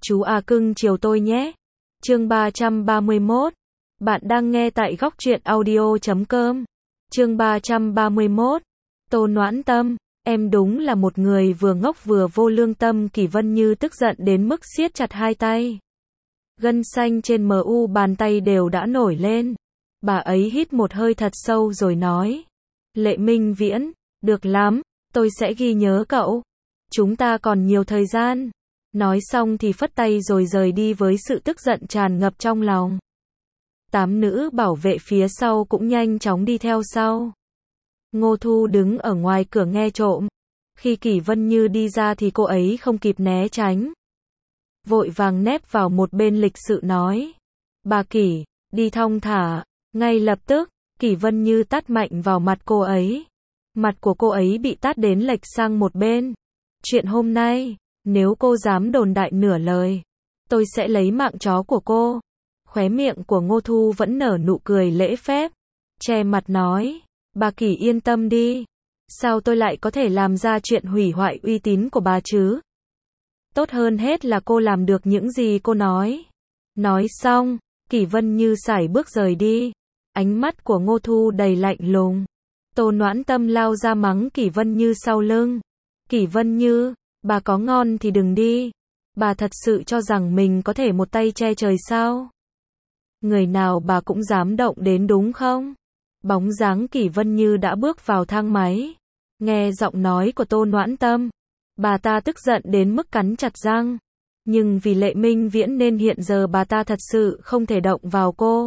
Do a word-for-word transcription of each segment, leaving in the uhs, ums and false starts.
Chú à cưng chiều tôi nhé. Chương ba trăm ba mươi mốt. Bạn đang nghe tại góc truyện audio chấm com. Chương ba trăm ba mươi mốt. Tô Noãn Tâm, em đúng là một người vừa ngốc vừa vô lương tâm. Kỷ Vân Như tức giận đến mức siết chặt hai tay. Gân xanh trên mờ u bàn tay đều đã nổi lên. Bà ấy hít một hơi thật sâu rồi nói. Lệ Minh Viễn, được lắm, tôi sẽ ghi nhớ cậu. Chúng ta còn nhiều thời gian. Nói xong thì phất tay rồi rời đi với sự tức giận tràn ngập trong lòng. Tám nữ bảo vệ phía sau cũng nhanh chóng đi theo sau. Ngô Thu đứng ở ngoài cửa nghe trộm. Khi Kỷ Vân Như đi ra thì cô ấy không kịp né tránh. Vội vàng nép vào một bên lịch sự nói. Bà Kỷ, đi thong thả. Ngay lập tức, Kỷ Vân Như tát mạnh vào mặt cô ấy. Mặt của cô ấy bị tát đến lệch sang một bên. Chuyện hôm nay, nếu cô dám đồn đại nửa lời, tôi sẽ lấy mạng chó của cô. Khóe miệng của Ngô Thu vẫn nở nụ cười lễ phép. Che mặt nói, bà Kỷ yên tâm đi. Sao tôi lại có thể làm ra chuyện hủy hoại uy tín của bà chứ? Tốt hơn hết là cô làm được những gì cô nói. Nói xong, Kỷ Vân Như sải bước rời đi. Ánh mắt của Ngô Thu đầy lạnh lùng. Tô Noãn Tâm lao ra mắng Kỷ Vân Như sau lưng. Kỷ Vân Như, bà có ngon thì đừng đi. Bà thật sự cho rằng mình có thể một tay che trời sao? Người nào bà cũng dám động đến đúng không? Bóng dáng Kỷ Vân Như đã bước vào thang máy. Nghe giọng nói của Tô Noãn Tâm, bà ta tức giận đến mức cắn chặt răng. Nhưng vì Lệ Minh Viễn nên hiện giờ bà ta thật sự không thể động vào cô.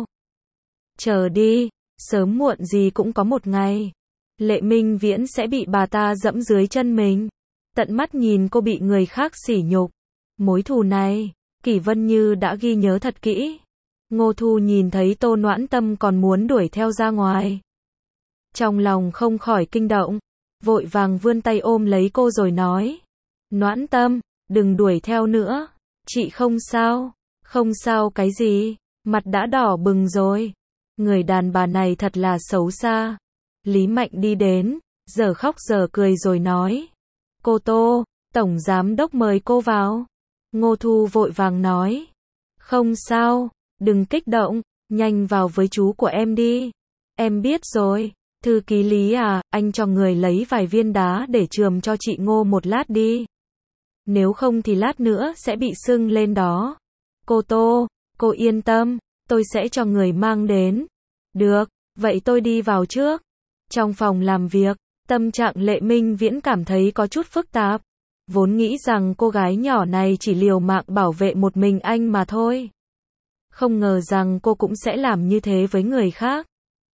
Chờ đi, sớm muộn gì cũng có một ngày. Lệ Minh Viễn sẽ bị bà ta dẫm dưới chân mình. Tận mắt nhìn cô bị người khác sỉ nhục. Mối thù này, Kỷ Vân Như đã ghi nhớ thật kỹ. Ngô Thu nhìn thấy Tô Noãn Tâm còn muốn đuổi theo ra ngoài. Trong lòng không khỏi kinh động. Vội vàng vươn tay ôm lấy cô rồi nói. Noãn Tâm, đừng đuổi theo nữa. Chị không sao. Không sao cái gì. Mặt đã đỏ bừng rồi. Người đàn bà này thật là xấu xa. Lý Mạnh đi đến, giờ khóc giờ cười rồi nói. Cô Tô, Tổng Giám Đốc mời cô vào. Ngô Thu vội vàng nói. Không sao, đừng kích động, nhanh vào với chú của em đi. Em biết rồi, thư ký Lý à, anh cho người lấy vài viên đá để chườm cho chị Ngô một lát đi. Nếu không thì lát nữa sẽ bị sưng lên đó. Cô Tô, cô yên tâm, tôi sẽ cho người mang đến. Được, vậy tôi đi vào trước. Trong phòng làm việc, tâm trạng Lệ Minh Viễn cảm thấy có chút phức tạp. Vốn nghĩ rằng cô gái nhỏ này chỉ liều mạng bảo vệ một mình anh mà thôi. Không ngờ rằng cô cũng sẽ làm như thế với người khác.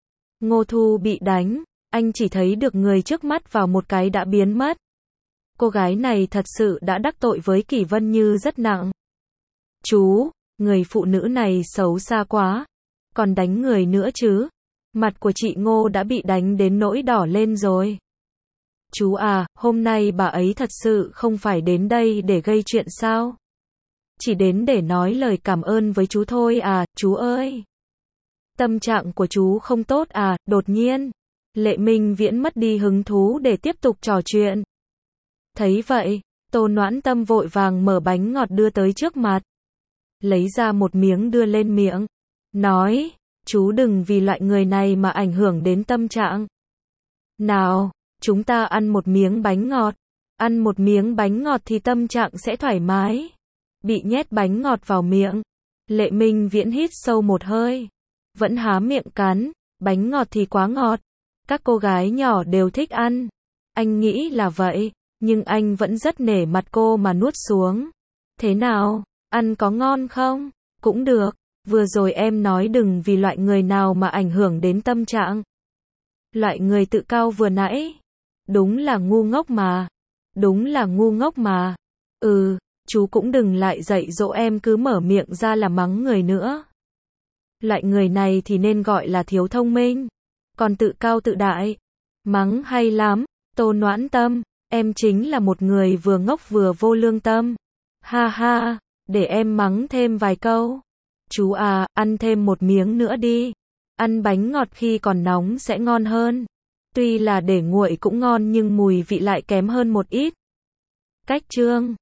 Ngô Thu bị đánh, anh chỉ thấy được người trước mắt vào một cái đã biến mất. Cô gái này thật sự đã đắc tội với Kỷ Vân Như rất nặng. Chú, người phụ nữ này xấu xa quá. Còn đánh người nữa chứ. Mặt của chị Ngô đã bị đánh đến nỗi đỏ lên rồi. Chú à, hôm nay bà ấy thật sự không phải đến đây để gây chuyện sao? Chỉ đến để nói lời cảm ơn với chú thôi à, chú ơi. Tâm trạng của chú không tốt à, đột nhiên. Lệ Minh Viễn mất đi hứng thú để tiếp tục trò chuyện. Thấy vậy, Tô Noãn Tâm vội vàng mở bánh ngọt đưa tới trước mặt. Lấy ra một miếng đưa lên miệng. Nói, chú đừng vì loại người này mà ảnh hưởng đến tâm trạng. Nào, chúng ta ăn một miếng bánh ngọt. Ăn một miếng bánh ngọt thì tâm trạng sẽ thoải mái. Bị nhét bánh ngọt vào miệng. Lệ Minh Viễn hít sâu một hơi. Vẫn há miệng cắn. Bánh ngọt thì quá ngọt. Các cô gái nhỏ đều thích ăn. Anh nghĩ là vậy. Nhưng anh vẫn rất nể mặt cô mà nuốt xuống. Thế nào? Ăn có ngon không? Cũng được. Vừa rồi em nói đừng vì loại người nào mà ảnh hưởng đến tâm trạng. Loại người tự cao vừa nãy. Đúng là ngu ngốc mà. Đúng là ngu ngốc mà. Ừ, chú cũng đừng lại dạy dỗ em cứ mở miệng ra là mắng người nữa. Loại người này thì nên gọi là thiếu thông minh. Còn tự cao tự đại. Mắng hay lắm. Tô Noãn Tâm, em chính là một người vừa ngốc vừa vô lương tâm. Ha ha, để em mắng thêm vài câu. Chú à, ăn thêm một miếng nữa đi. Ăn bánh ngọt khi còn nóng sẽ ngon hơn. Tuy là để nguội cũng ngon nhưng mùi vị lại kém hơn một ít. Cách chương